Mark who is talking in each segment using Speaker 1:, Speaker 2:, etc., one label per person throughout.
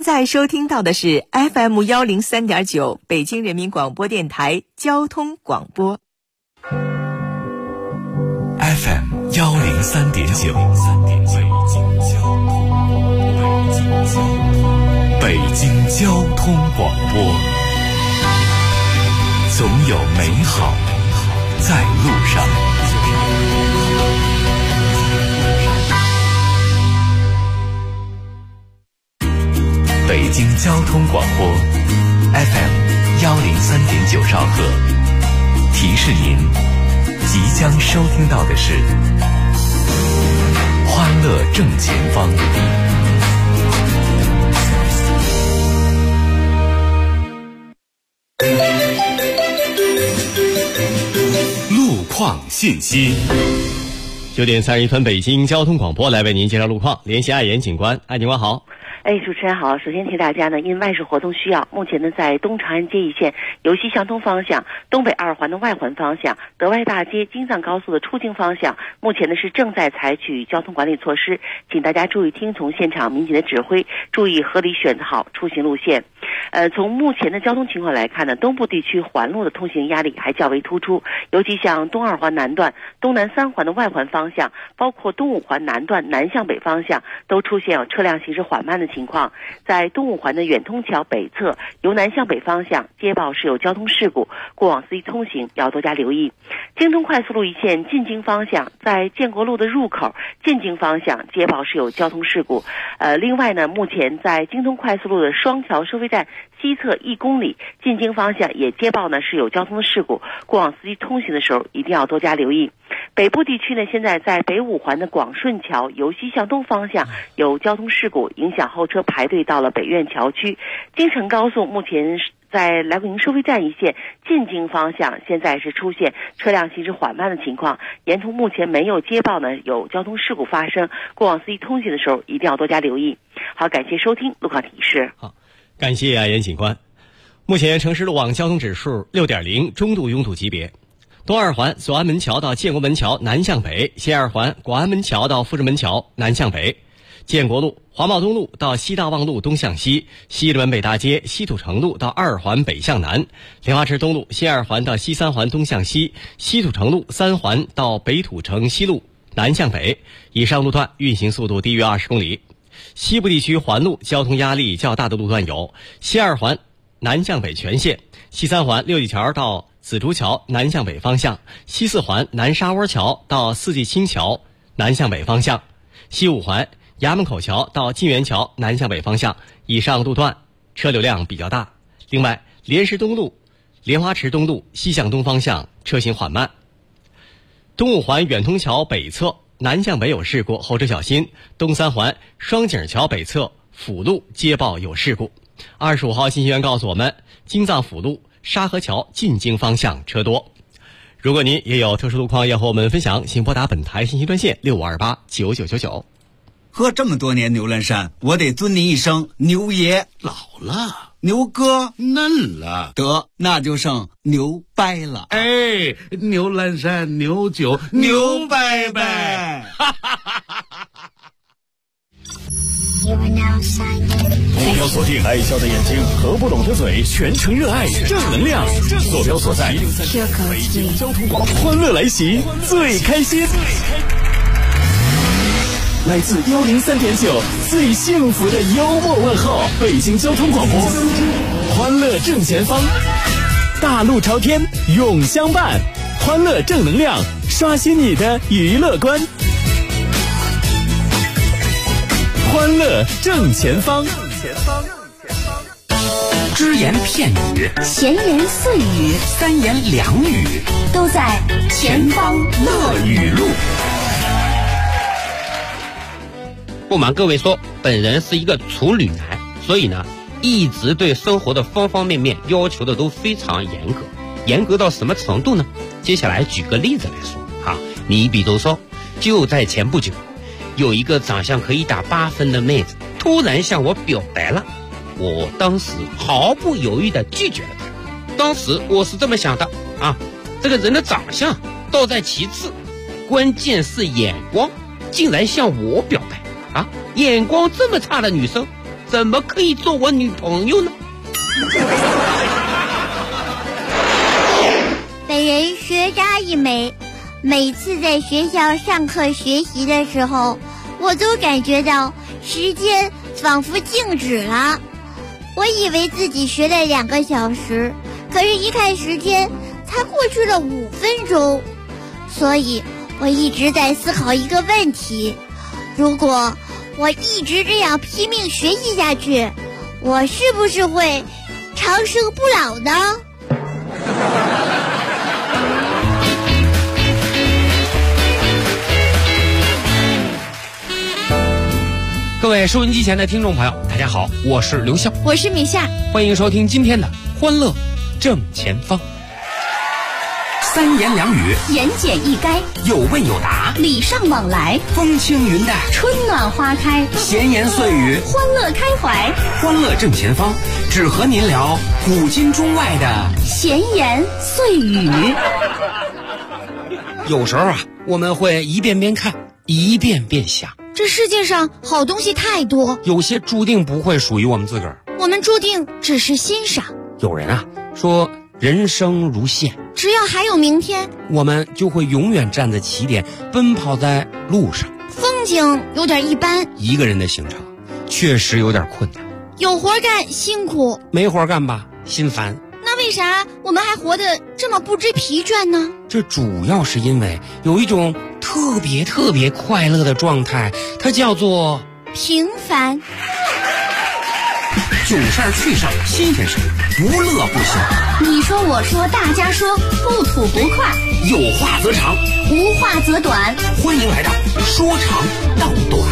Speaker 1: 在收听到的是 FM103.9 北京人民广播电台交通广播。
Speaker 2: FM103.9 北京交通广播，总有美好在路上。北京交通广播 FM103.9 兆赫，提示您即将收听到的是欢乐正前方。路况信息。
Speaker 3: 9点31分，北京交通广播来为您介绍路况，联系爱言警官。爱警官好。
Speaker 4: 主持人好。首先提大家呢，因外事活动需要，目前呢在东长安街一线由西向东方向、东北二环的外环方向、德外大街、京藏高速的出京方向，目前呢是正在采取交通管理措施，请大家注意听从现场民警的指挥，注意合理选择好出行路线。从目前的交通情况来看呢，东部地区环路的通行压力还较为突出，尤其像东二环南段、东南三环的外环方向，包括东五环南段南向北方向，都出现有车辆行驶缓慢的情况。在东五环的远通桥北侧，由南向北方向接报是有交通事故，过往司机通行要多加留意。京通快速路一线进京方向，在建国路的入口进京方向接报是有交通事故。另外呢，目前在京通快速路的双桥收费站西侧1公里进京方向也接报呢是有交通的事故，过往司机通行的时候一定要多加留意。北部地区呢，现在在北五环的广顺桥由西向东方向有交通事故，影响后车排队到了北苑桥区。京承高速目前在来回营收费站一线进京方向现在是出现车辆行驶缓慢的情况，沿途目前没有接报呢有交通事故发生，过往司机通行的时候一定要多加留意。好，感谢收听路况提示。
Speaker 3: 好，感谢爱言警官。目前城市路网交通指数 6.0 中度拥堵级别。东二环左安门桥到建国门桥南向北，西二环广安门桥到富士门桥南向北，建国路华贸东路到西大望路东向西，西直门北大街西土城路到二环北向南，莲花池东路西二环到西三环东向西，西土城路3环到北土城西路南向北，以上路段运行速度低于20公里。西部地区环路交通压力较大的路段有西二环南向北全线，西三环六里桥到紫竹桥南向北方向，西四环南沙窝桥到四季青桥南向北方向，西五环衙门口桥到晋源桥南向北方向，以上路段车流量比较大。另外，莲石东路、莲花池东路西向东方向车行缓慢。东五环远通桥北侧南向北有事故，后车小心。东三环双井桥北侧辅路接报有事故。25号信息员告诉我们，京藏辅路沙河桥进京方向车多。如果您也有特殊路况要和我们分享，请拨打本台信息专线65289999。
Speaker 5: 喝这么多年牛栏山，我得尊您一声牛爷。
Speaker 6: 老了，
Speaker 5: 牛哥
Speaker 6: 嫩了，
Speaker 5: 得那就剩牛掰了。
Speaker 6: 哎，牛栏山牛酒牛掰掰。
Speaker 2: 目标锁定爱笑的眼睛和不懂的嘴，全程热爱正能量。坐标所在北京交通广播，欢乐来袭，最开心。来自103.9最幸福的幽默问候，北京交通广播，欢乐正前方，大路朝天永相伴，欢乐正能量，刷新你的娱乐观。欢乐正前方，
Speaker 7: 只言片语，
Speaker 8: 闲言碎语，
Speaker 7: 三言两语，
Speaker 8: 都在前方乐语录。
Speaker 7: 不瞒各位说，本人是一个处女男，所以呢，一直对生活的方方面面要求的都非常严格。严格到什么程度呢？接下来举个例子来说啊，你比如说，就在前不久，有一个长相可以打8分的妹子突然向我表白了，我当时毫不犹豫地拒绝了她。当时我是这么想的啊，这个人的长相倒在其次，关键是眼光，竟然向我表白啊！眼光这么差的女生， 怎么可以做我女朋友呢？
Speaker 9: 本人学渣一枚，每次在学校上课学习的时候，我都感觉到时间仿佛静止了。我以为自己学了2个小时，可是一看时间才过去了5分钟。所以我一直在思考一个问题，如果我一直这样拼命学习下去，我是不是会长生不老呢？
Speaker 7: 各位收音机前的听众朋友，大家好，我是刘笑，
Speaker 10: 我是米夏，
Speaker 7: 欢迎收听今天的欢乐正前方。
Speaker 8: 3言2语，
Speaker 10: 言简意赅，
Speaker 8: 有问有答，
Speaker 10: 礼尚往来，
Speaker 8: 风轻云淡，
Speaker 10: 春暖花开，
Speaker 8: 闲言碎语，
Speaker 10: 欢乐开怀，
Speaker 8: 欢乐正前方，只和您聊古今中外的
Speaker 10: 闲言碎语。
Speaker 7: 有时候啊，我们会一遍遍看，一遍遍想，
Speaker 10: 这世界上好东西太多，
Speaker 7: 有些注定不会属于我们自个儿，
Speaker 10: 我们注定只是欣赏。
Speaker 7: 有人啊说人生如线，
Speaker 10: 只要还有明天，
Speaker 7: 我们就会永远站在起点，奔跑在路上。
Speaker 10: 风景有点一般，
Speaker 7: 一个人的行程确实有点困难，
Speaker 10: 有活干辛苦，
Speaker 7: 没活干吧心烦。
Speaker 10: 那为啥我们还活得这么不知疲倦呢？
Speaker 7: 这主要是因为有一种特别快乐的状态，它叫做
Speaker 10: 平凡。
Speaker 8: 囧事儿趣事儿新鲜事儿，不乐不休。
Speaker 10: 你说我说大家说，不吐不快，
Speaker 8: 有话则长，
Speaker 10: 无话则短。
Speaker 8: 欢迎来到说长道短。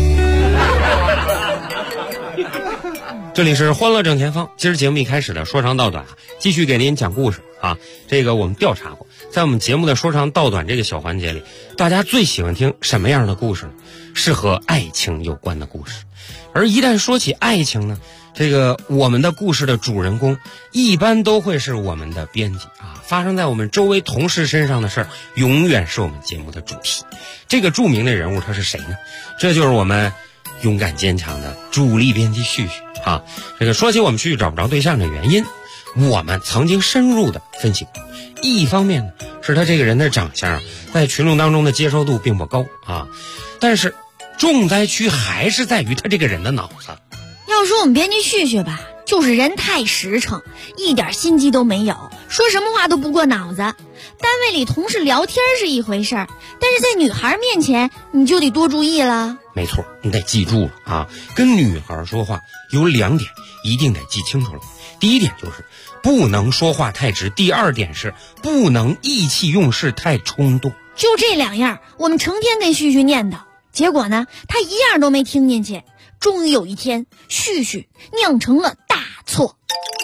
Speaker 7: 这里是欢乐正前方，今儿节目一开始的说长道短，继续给您讲故事啊。这个我们调查过，在我们节目的说长道短这个小环节里，大家最喜欢听什么样的故事呢？是和爱情有关的故事。而一旦说起爱情呢，这个我们的故事的主人公一般都会是我们的编辑啊，发生在我们周围同事身上的事儿，永远是我们节目的主题。这个著名的人物他是谁呢？这就是我们勇敢坚强的主力编辑旭旭啊。这个说起我们旭旭找不着对象的原因，我们曾经深入的分析过。一方面呢，是他这个人的长相在群众当中的接受度并不高啊，但是重灾区还是在于他这个人的脑子。
Speaker 10: 要说我们编辑旭旭吧，就是人太实诚，一点心机都没有，说什么话都不过脑子。单位里同事聊天是一回事儿，但是在女孩面前你就得多注意了。
Speaker 7: 没错，你得记住了啊！跟女孩说话有2点一定得记清楚了。第一点就是不能说话太直，第2点是不能意气用事太冲动。
Speaker 10: 就这2样，我们成天跟旭旭念叨，结果呢，他一样都没听进去。终于有一天，旭旭酿成了大错。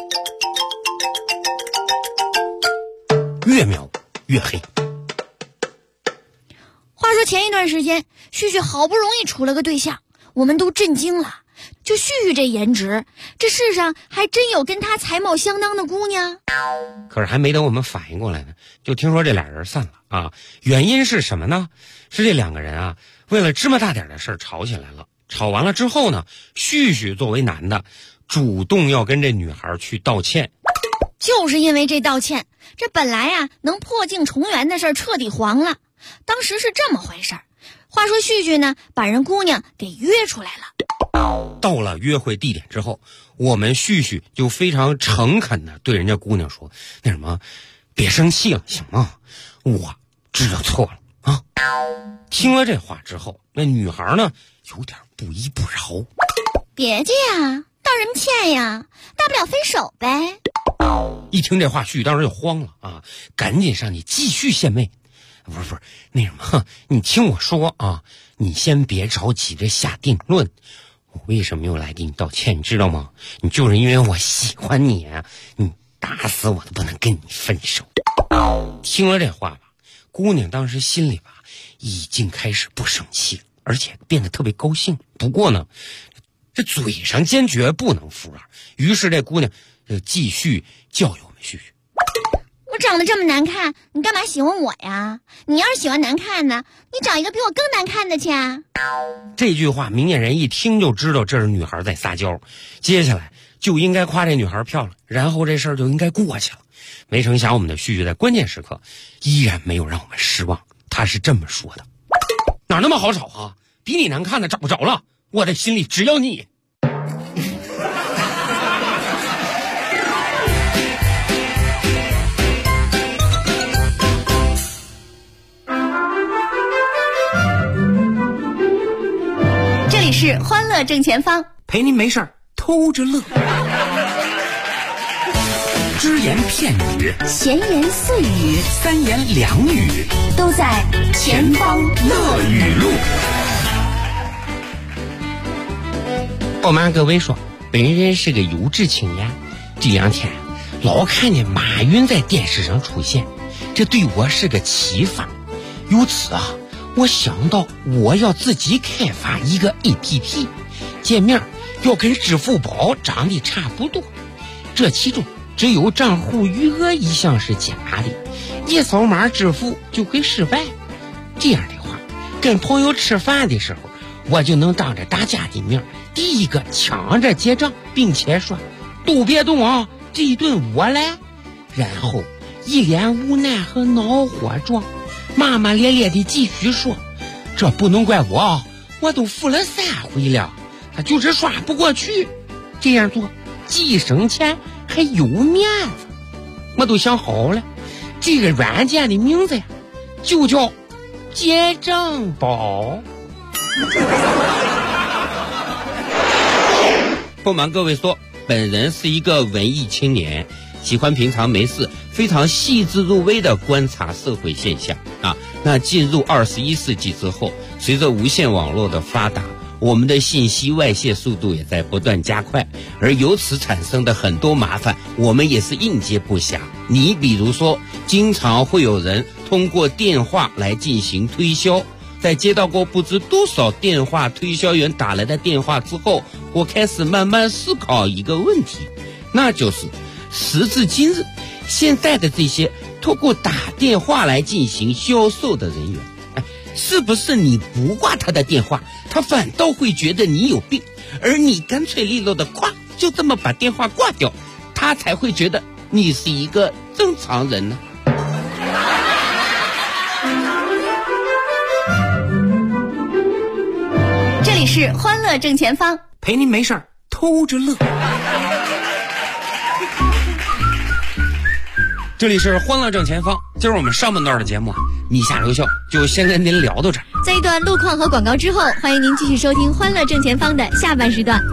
Speaker 7: 越描越黑。
Speaker 10: 话说前一段时间，旭旭好不容易处了个对象，我们都震惊了。就旭旭这颜值，这世上还真有跟他才貌相当的姑娘。
Speaker 7: 可是还没等我们反应过来呢，就听说这俩人散了啊！原因是什么呢？是这2个人啊，为了芝麻大点的事吵起来了。吵完了之后呢，旭旭作为男的，主动要跟这女孩去道歉。
Speaker 10: 就是因为这道歉，这本来啊能破镜重圆的事儿彻底黄了。当时是这么回事儿。话说旭旭呢，把人姑娘给约出来了。
Speaker 7: 到了约会地点之后，我们旭旭就非常诚恳的对人家姑娘说：“那什么，别生气了，行吗？我知道错了啊。”听了这话之后，那女孩呢有点不依不饶。
Speaker 9: 别介呀，道什么歉呀？大不了分手呗。
Speaker 7: 一听这话，旭旭当时就慌了啊，赶紧上去继续献媚。不是，那什么，你听我说啊，你先别着急着下定论。我为什么又来给你道歉，你知道吗？你就是因为我喜欢你啊，你打死我都不能跟你分手。听了这话吧，姑娘当时心里吧已经开始不生气了，而且变得特别高兴。不过呢，这嘴上坚决不能服软，于是这姑娘就继续教育我们旭旭。
Speaker 9: 我
Speaker 10: 长得这么难看，你干嘛喜欢我呀？你要是喜欢难看呢，你找一个比我更难看的去啊。
Speaker 7: 这句话明眼人一听就知道这是女孩在撒娇，接下来就应该夸这女孩漂亮，然后这事儿就应该过去了。没成想我们的旭旭在关键时刻依然没有让我们失望，他是这么说的：哪那么好找啊？比你难看的找不着了，我的心里只有你。
Speaker 11: 这里是欢乐正前方，
Speaker 8: 陪您没事儿偷着乐。只言片语，
Speaker 11: 闲言碎语，
Speaker 8: 三言两语，
Speaker 11: 都在前方乐语录。
Speaker 7: 我妈各位说，本人是个优质青年，这两天老看见马云在电视上出现，这对我是个启发。由此啊，我想到我要自己开发一个 APP， 界面要跟支付宝长得差不多，这其中只有账户余额一项是假的，一扫码支付就会失败。这样的话，跟朋友吃饭的时候，我就能当着大家的面第一个抢着结账，并且说都别动啊，这一顿我来。然后一脸无奈和恼火状，骂骂咧咧的继续说，这不能怪我，我都付了3回了，他就是刷不过去。这样做既省钱还有面子。我都想好了，这个软件的名字呀，就叫结账宝。不瞒各位说，本人是一个文艺青年，喜欢平常没事非常细致入微的观察社会现象啊。那进入21世纪之后，随着无线网络的发达，我们的信息外泄速度也在不断加快，而由此产生的很多麻烦，我们也是应接不暇。你比如说，经常会有人通过电话来进行推销，在接到过不知多少电话推销员打来的电话之后，我开始慢慢思考一个问题，那就是时至今日，现在的这些通过打电话来进行销售的人员，是不是你不挂他的电话，他反倒会觉得你有病，而你干脆利落的咵就这么把电话挂掉，他才会觉得你是一个正常人呢？
Speaker 11: 这里是欢乐正前方，
Speaker 8: 陪您没事儿偷着乐。
Speaker 7: 这里是欢乐正前方，今儿我们上半段的节目你下留校就先跟您聊到这儿。
Speaker 10: 在一段路况和广告之后，欢迎您继续收听欢乐正前方的下半时段。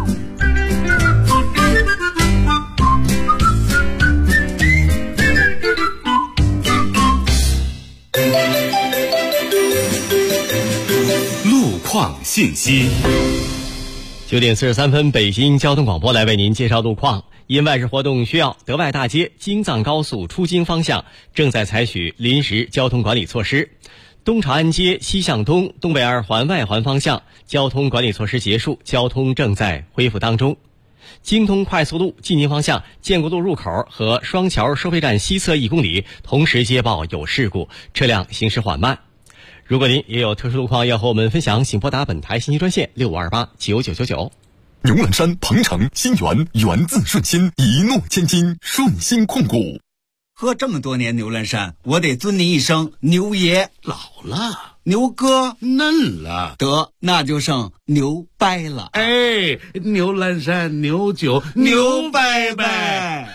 Speaker 2: 路况信息。
Speaker 3: 9点43分，北京交通广播来为您介绍路况。因外事活动需要，德外大街京藏高速出京方向正在采取临时交通管理措施。东长安街西向东、东北二环外环方向交通管理措施结束，交通正在恢复当中。京通快速路进京方向建国路入口和双桥收费站西侧1公里同时接报有事故，车辆行驶缓慢。如果您也有特殊路况要和我们分享，请拨打本台信息专线65289999。
Speaker 12: 牛栏山、鹏城、新源，源自顺心，一诺千金，顺心控股。
Speaker 5: 喝这么多年牛栏山，我得尊您一声牛爷。
Speaker 6: 老了，
Speaker 5: 牛哥
Speaker 6: 嫩了，
Speaker 5: 得那就剩牛掰了。
Speaker 6: 哎，牛栏山牛酒牛掰掰。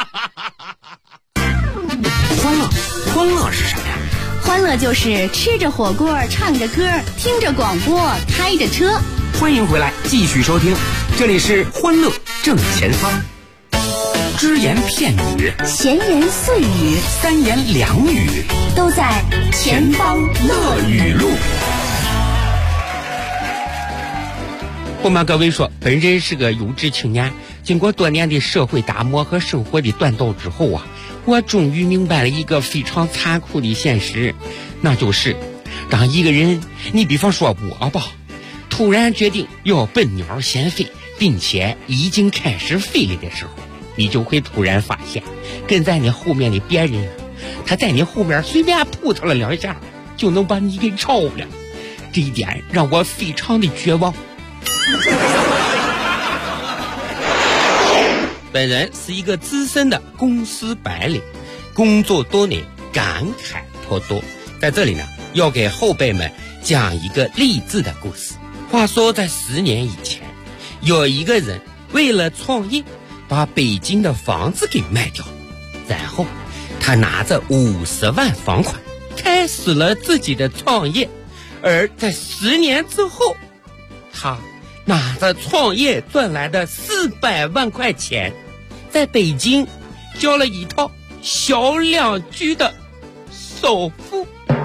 Speaker 8: 欢乐是什么呀？
Speaker 11: 欢乐就是吃着火锅，唱着歌，听着广播，开着车。
Speaker 8: 欢迎回来，继续收听，这里是欢乐正前方。只言片语，
Speaker 11: 闲言碎语，
Speaker 8: 三言两语，
Speaker 11: 都在前方乐语录。
Speaker 7: 不瞒各位说，本人是个优质青年，经过多年的社会打磨和生活的锻造之后啊，我终于明白了一个非常残酷的现实，那就是当一个人，你比方说我吧，突然决定要奔鸟先飞，并且已经开始飞了的时候，你就会突然发现跟在你后面的别人他在你后边随便扑腾了2下，就能把你给超了。这一点让我非常的绝望。本人是一个资深的公司白领，工作多年，感慨颇多。在这里呢，要给后辈们讲一个励志的故事。话说在10年以前，有一个人为了创业，把北京的房子给卖掉，然后他拿着50万房款，开始了自己的创业。而在10年之后，他拿着创业赚来的400万块钱，在北京交了一套小2居的首付。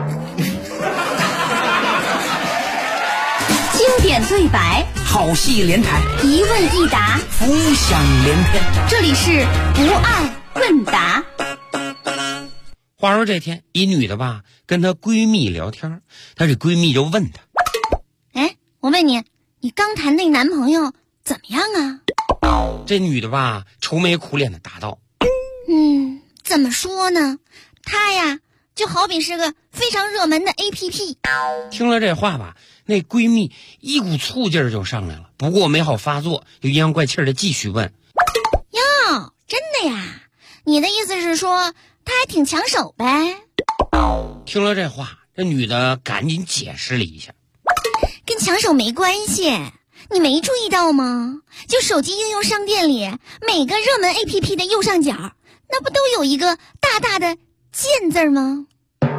Speaker 11: 经典对白，
Speaker 8: 好戏连台，
Speaker 11: 一问一答，
Speaker 8: 浮想联翩。
Speaker 11: 这里是不二问答。
Speaker 7: 话说这天，一女的吧跟她闺蜜聊天，她这闺蜜就问她：
Speaker 10: 哎，我问你，你刚谈那男朋友怎么样啊？
Speaker 7: 这女的吧愁眉苦脸的答道：
Speaker 10: 怎么说呢？他呀就好比是个非常热门的 APP。
Speaker 7: 听了这话吧，那闺蜜一股醋劲儿就上来了，不过没好发作，就阴阳怪气的继续问：
Speaker 10: 哟，真的呀？你的意思是说他还挺抢手呗？
Speaker 7: 听了这话，这女的赶紧解释了一下：
Speaker 10: 跟抢手没关系，你没注意到吗？就手机应用商店里每个热门 APP 的右上角，那不都有一个大大的键字吗？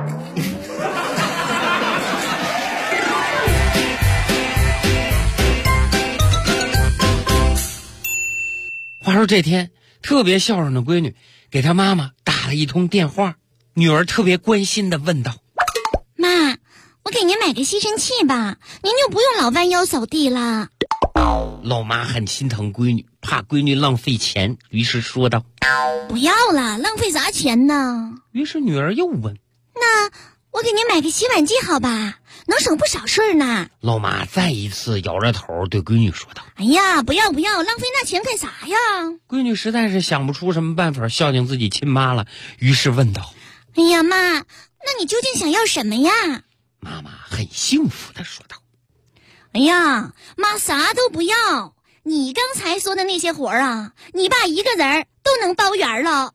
Speaker 7: 话说这天，特别孝顺的闺女给她妈妈打了一通电话，女儿特别关心地问道：
Speaker 10: 妈，我给您买个吸尘器吧，您就不用老弯腰扫地了。
Speaker 7: 老妈很心疼闺女，怕闺女浪费钱，于是说道：
Speaker 10: 不要了，浪费啥钱呢？
Speaker 7: 于是女儿又问：
Speaker 10: 那我给您买个洗碗机好吧，能省不少事儿呢。
Speaker 7: 老妈再一次摇着头对闺女说道：
Speaker 10: 哎呀，不要，浪费那钱干啥呀？
Speaker 7: 闺女实在是想不出什么办法孝敬自己亲妈了，于是问道：
Speaker 10: 哎呀妈，那你究竟想要什么呀？
Speaker 7: 妈妈很幸福地说道：
Speaker 10: 哎呀，妈啥都不要，你刚才说的那些活儿啊，你爸一个人都能包圆了。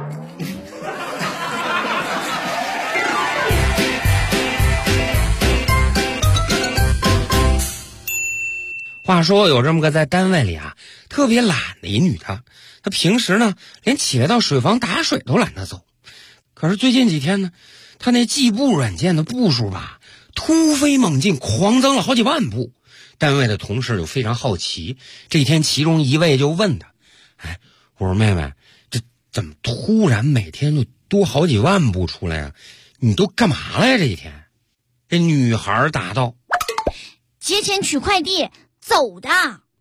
Speaker 7: 话说有这么个在单位里啊特别懒的一女的，她平时呢连起来到水房打水都懒得走，可是最近几天呢，她那计步软件的步数吧突飞猛进，狂增了好几万步。单位的同事就非常好奇，这天其中一位就问她：哎，我说妹妹，这怎么突然每天就多好几万步出来啊？你都干嘛了呀这一天？这女孩答道：
Speaker 10: 节前取快递走的。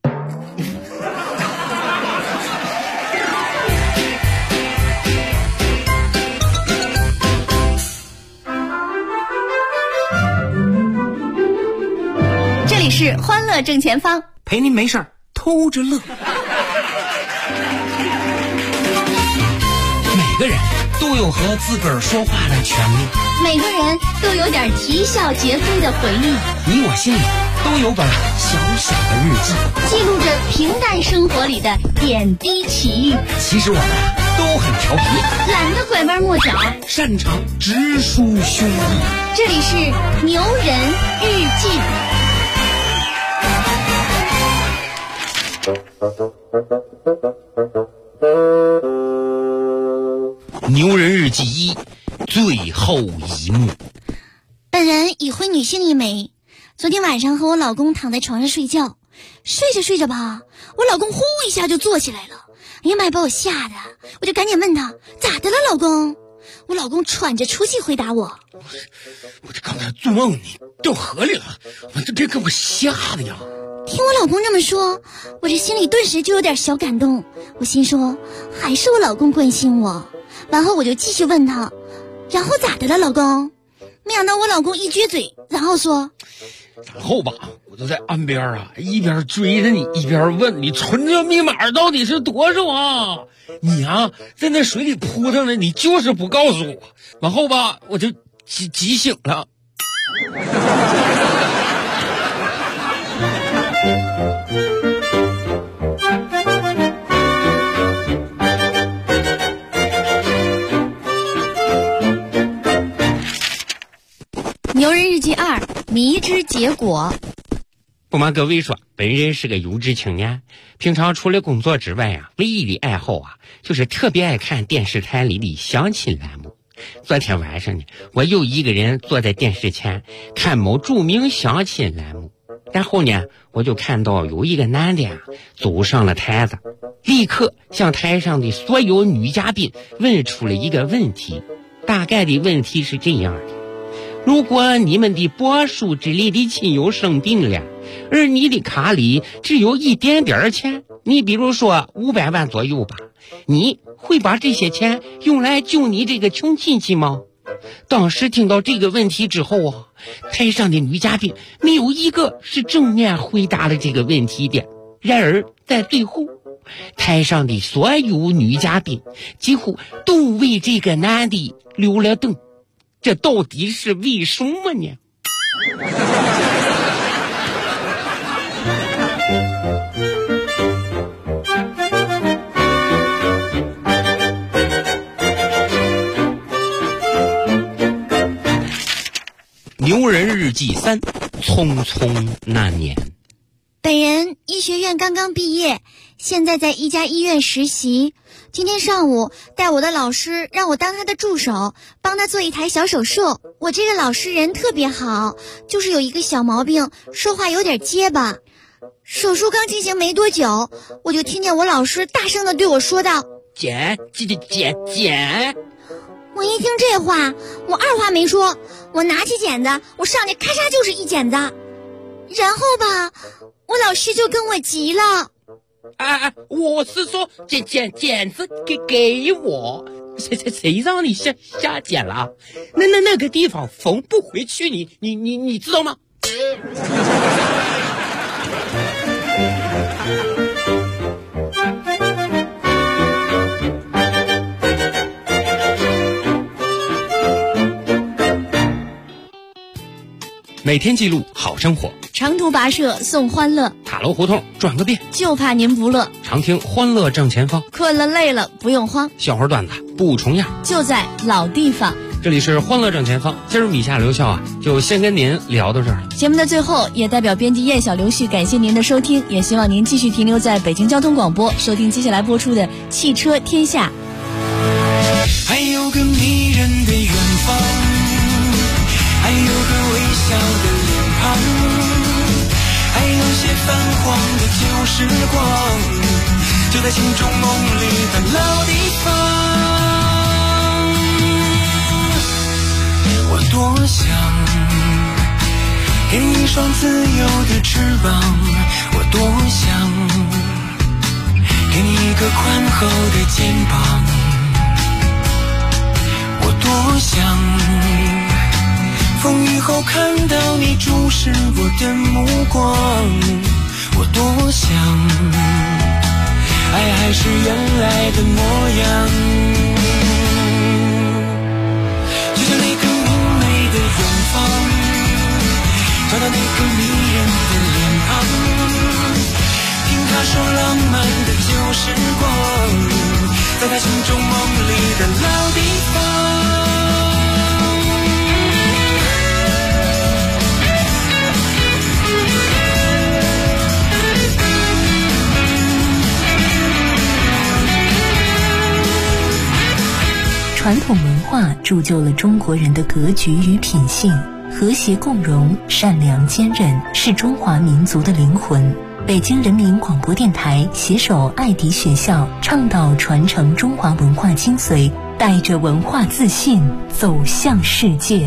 Speaker 11: 这里是欢乐正前方，
Speaker 8: 陪您没事儿偷着乐。每个人都有和自个儿说话的权利，
Speaker 11: 每个人都有点啼笑皆非的回忆，
Speaker 8: 你我心里都有本小小的日记，
Speaker 11: 记录着平淡生活里的点滴奇遇。
Speaker 8: 其实我们都很调皮，
Speaker 11: 懒得拐弯抹角，
Speaker 8: 擅长直抒胸臆。
Speaker 11: 这里是牛人日记。
Speaker 7: 牛人日记1最后一幕。
Speaker 10: 本人已婚女性一枚，昨天晚上和我老公躺在床上睡觉，睡着睡着吧，我老公呼一下就坐起来了，哎呀妈呀，把我吓的，我就赶紧问他咋的了老公。我老公喘着粗气回答我：
Speaker 7: 我这刚才做梦你掉河里了，我这给我吓的呀。
Speaker 10: 听我老公这么说，我这心里顿时就有点小感动，我心说还是我老公关心我。然后我就继续问他，然后咋的了老公？没想到我老公一撅嘴，然后说：
Speaker 7: 然后吧，我就在岸边啊，一边追着你，一边问你存折密码到底是多少啊？你啊，在那水里扑腾着，你就是不告诉我。然后吧，我就急醒了。
Speaker 10: 牛人日记2：迷之结果。
Speaker 7: 不瞒各位说，本人是个有志青年，平常除了工作之外啊，唯一的爱好啊，就是特别爱看电视台里的相亲栏目。昨天晚上呢，我又一个人坐在电视前看某著名相亲栏目，然后呢，我就看到有一个男的啊走上了台子，立刻向台上的所有女嘉宾问出了一个问题。大概的问题是这样的：如果你们的柏树之类的亲友生病了，而你的卡里只有一点点钱，你比如说500万左右吧，你会把这些钱用来救你这个穷亲戚吗？当时听到这个问题之后啊，台上的女嘉宾没有一个是正面回答了这个问题的。然而在最后，台上的所有女嘉宾几乎都为这个男的留了灯，这到底是为什么呢？牛人日记3：匆匆那年。
Speaker 9: 本人医学院刚刚毕业，现在在一家医院实习。今天上午带我的老师让我当他的助手，帮他做一台小手术。我这个老师人特别好，就是有一个小毛病，说话有点结巴。手术刚进行没多久，我就听见我老师大声地对我说道：“
Speaker 7: 剪。”
Speaker 9: 我一听这话，我二话没说，我拿起剪子，我上去咔嚓就是一剪子。然后吧，我老师就跟我急了。
Speaker 7: 我是说剪子给我，谁让你瞎剪了？那个地方缝不回去，你知道吗？每天记录好生活，
Speaker 10: 长途跋涉送欢乐，
Speaker 7: 塔楼胡同转个遍，
Speaker 10: 就怕您不乐。
Speaker 7: 常听欢乐正前方，
Speaker 10: 困了累了不用慌，
Speaker 7: 笑话段子不重样，
Speaker 10: 就在老地方。
Speaker 7: 这里是欢乐正前方，今儿米夏刘笑啊，就先跟您聊到这儿了。
Speaker 10: 节目的最后，也代表编辑叶小刘旭感谢您的收听，也希望您继续停留在北京交通广播，收听接下来播出的《汽车天下》。
Speaker 13: 还有个迷人的远方，还有个微笑的脸庞，还有些泛黄的旧时光，就在心中梦里的老地方。我多想给你一双自由的翅膀，我多想给你一个宽厚的肩膀，我多想风雨后看到你注视我的目光，我多想爱还是原来的模样，就像那个明媚的远方，找到那个迷人的脸庞，听他说浪漫的旧时光，在他心中梦里的老地方。
Speaker 14: 传统文化铸就了中国人的格局与品性，和谐共荣、善良坚韧是中华民族的灵魂。北京人民广播电台携手爱迪学校，倡导传承中华文化精髓，带着文化自信走向世界。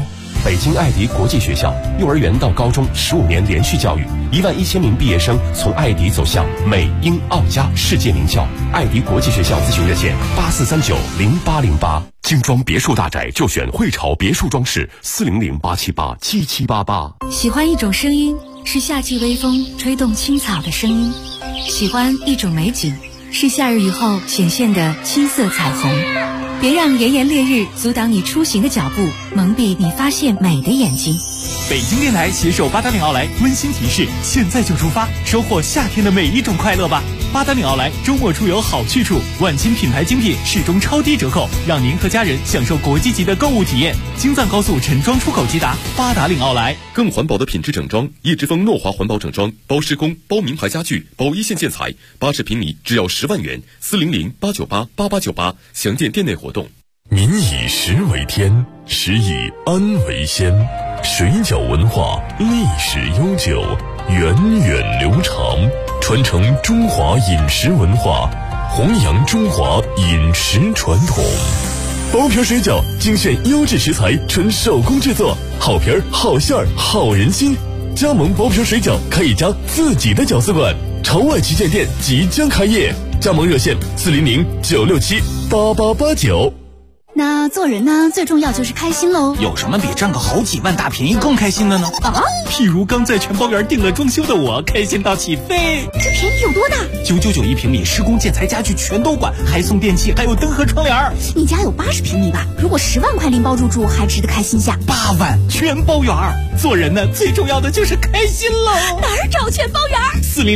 Speaker 15: 北京爱迪国际学校，幼儿园到高中15年连续教育，11000名毕业生从爱迪走向美英澳加世界名校。爱迪国际学校咨询热线84390808。精装别墅大宅就选汇潮别墅装饰，400-878-7788。
Speaker 16: 喜欢一种声音，是夏季微风吹动青草的声音；喜欢一种美景，是夏日雨后显现的七色彩虹。别让炎炎烈日阻挡你出行的脚步，蒙蔽你发现美的眼睛。
Speaker 17: 北京电台携手八达岭奥莱温馨提示：现在就出发，收获夏天的每一种快乐吧！八达岭奥莱周末出游好去处，万千品牌精品始终超低折扣，让您和家人享受国际级的购物体验。京藏高速陈庄出口直达，八达岭奥莱。
Speaker 12: 更环保的品质整装，叶之峰诺华环保整装，包施工、包名牌家具、包一线建材，80平米只要10万元，400-898-8898，详见店内活动。
Speaker 18: 民以食为天，食以安为先。水饺文化历史悠久，源远流长，传承中华饮食文化，弘扬中华饮食传统。包皮水饺精选优质食材，纯手工制作，好皮儿、好馅儿、好人心。加盟包皮水饺开一家自己的饺子馆，朝外旗舰店即将开业，加盟热线400-967-8889。
Speaker 11: 那做人呢，最重要就是开心喽。
Speaker 17: 有什么比赚个好几万大便宜更开心的呢？
Speaker 11: 啊，
Speaker 17: 譬如刚在全包园订了装修的我，开心到起飞。
Speaker 11: 这便宜有多大
Speaker 17: ？999一平米，施工建材家具全都管，还送电器，还有灯和窗帘。
Speaker 11: 你家有80平米吧？如果10万块拎包入住，还值得开心下。
Speaker 17: 8万全包园。做人呢，最重要的就是开心喽。
Speaker 11: 哪儿找全包园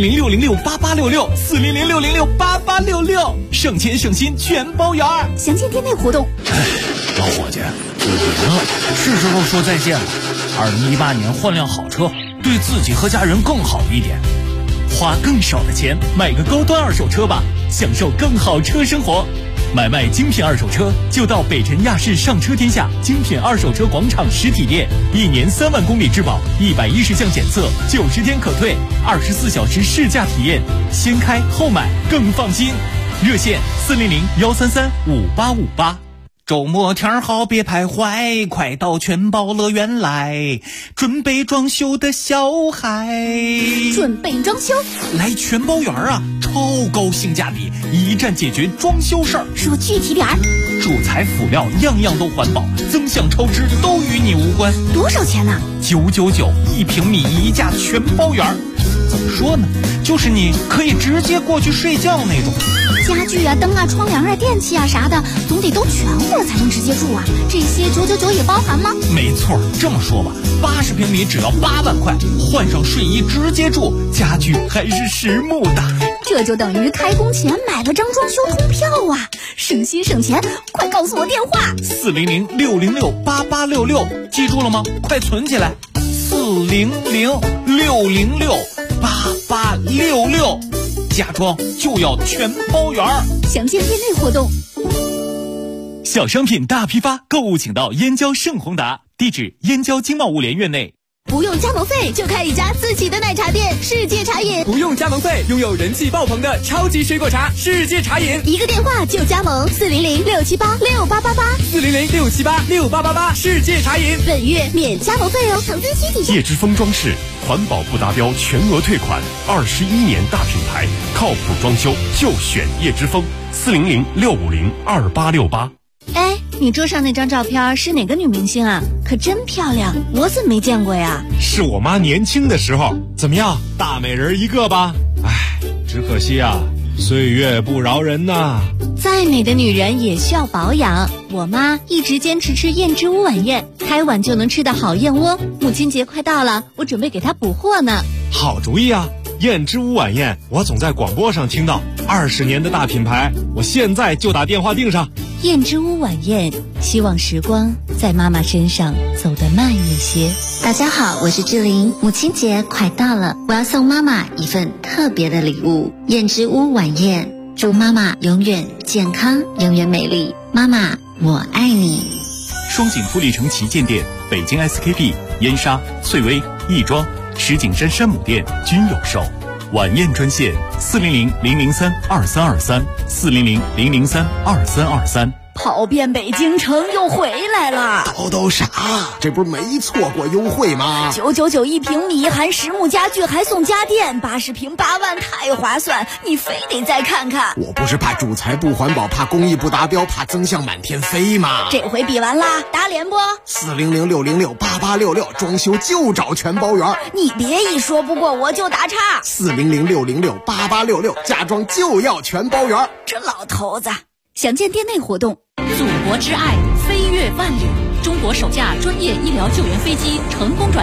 Speaker 17: ？400-606-8866，400-606-8866，省钱省心全包园。
Speaker 11: 详见店内活动。
Speaker 17: 老伙计，你呢？是时候说再见了。2018年换辆好车，对自己和家人更好一点，花更少的钱买个高端二手车吧，享受更好车生活。买卖精品二手车就到北辰亚市上车天下精品二手车广场实体店，1年3万公里质保，110项检测，90天可退，24小时试驾体验，先开后买更放心。热线400-133-5858。周末天好别徘徊，快到全包乐园来，准备装修的小孩。
Speaker 11: 准备装修？
Speaker 17: 来全包园啊，超高性价比，一站解决装修事儿。
Speaker 11: 说具体点儿。
Speaker 17: 主材辅料样样都环保，增项超支都与你无关。
Speaker 11: 多少钱呢
Speaker 17: ？999一平米一价全包园。怎么说呢？就是你可以直接过去睡觉那种。
Speaker 11: 家具啊、灯啊、窗帘啊、电器啊啥的，总得都全乎才能直接住啊。这些999也包含吗？
Speaker 17: 没错，这么说吧，80平米只要8万块，换上睡衣直接住，家具还是实木的。
Speaker 11: 这就等于开工前买了张装修通票啊，省心省钱。快告诉我电话
Speaker 17: ，400-606-8866，记住了吗？快存起来，400-606-8866，家装就要全包园。
Speaker 11: 详见店内活动。
Speaker 17: 小商品大批发，购物请到燕郊盛宏达，地址燕郊经贸物联院内。
Speaker 11: 不用加盟费就开一家自己的奶茶店，世界茶饮。
Speaker 19: 不用加盟费，拥有人气爆棚的超级水果茶，世界茶饮。
Speaker 11: 一个电话就加盟，400-678-6888，400-678-6888，
Speaker 19: 世界茶饮。
Speaker 11: 本月免加盟费哦，投资需体现。
Speaker 15: 叶之峰装饰，环保不达标全额退款，21年大品牌，靠谱装修就选叶之峰，400-650-2868。
Speaker 10: 哎，你桌上那张照片是哪个女明星啊？可真漂亮，我怎么没见过呀？
Speaker 20: 是我妈年轻的时候。怎么样，大美人一个吧？哎，只可惜啊，岁月不饶人呐。
Speaker 10: 再美的女人也需要保养，我妈一直坚持吃燕之屋晚宴，开碗就能吃的好燕窝。母亲节快到了，我准备给她补货呢。
Speaker 20: 好主意啊！燕之屋晚宴，我总在广播上听到，20年的大品牌，我现在就打电话订上。
Speaker 10: 燕之屋晚宴，希望时光在妈妈身上走得慢一些。
Speaker 21: 大家好，我是志玲，母亲节快到了，我要送妈妈一份特别的礼物——燕之屋晚宴，祝妈妈永远健康，永远美丽。妈妈，我爱你。
Speaker 17: 双井富力城旗舰店、北京 SKP、燕莎、翠微、亦庄、石景山山姆店均有售。晚宴专线400-003-2323，400-003-2323。
Speaker 10: 跑遍北京城又回来了。
Speaker 1: 叨叨啥？这不是没错过优惠吗
Speaker 10: ？999一平米，含实木家具还送家电，80平8万，太划算！你非得再看看。
Speaker 1: 我不是怕主材不环保，怕工艺不达标，怕增项满天飞吗？
Speaker 10: 这回比完啦，打脸不
Speaker 1: ？400-606-8866，装修就找全包圆。
Speaker 10: 你别一说不过我就打岔。
Speaker 1: 400-606-8866，家装就要全包圆。
Speaker 10: 这老头子。
Speaker 16: 详见店内活动。祖国之爱，飞越万里，中国首架专业医疗救援飞机成功转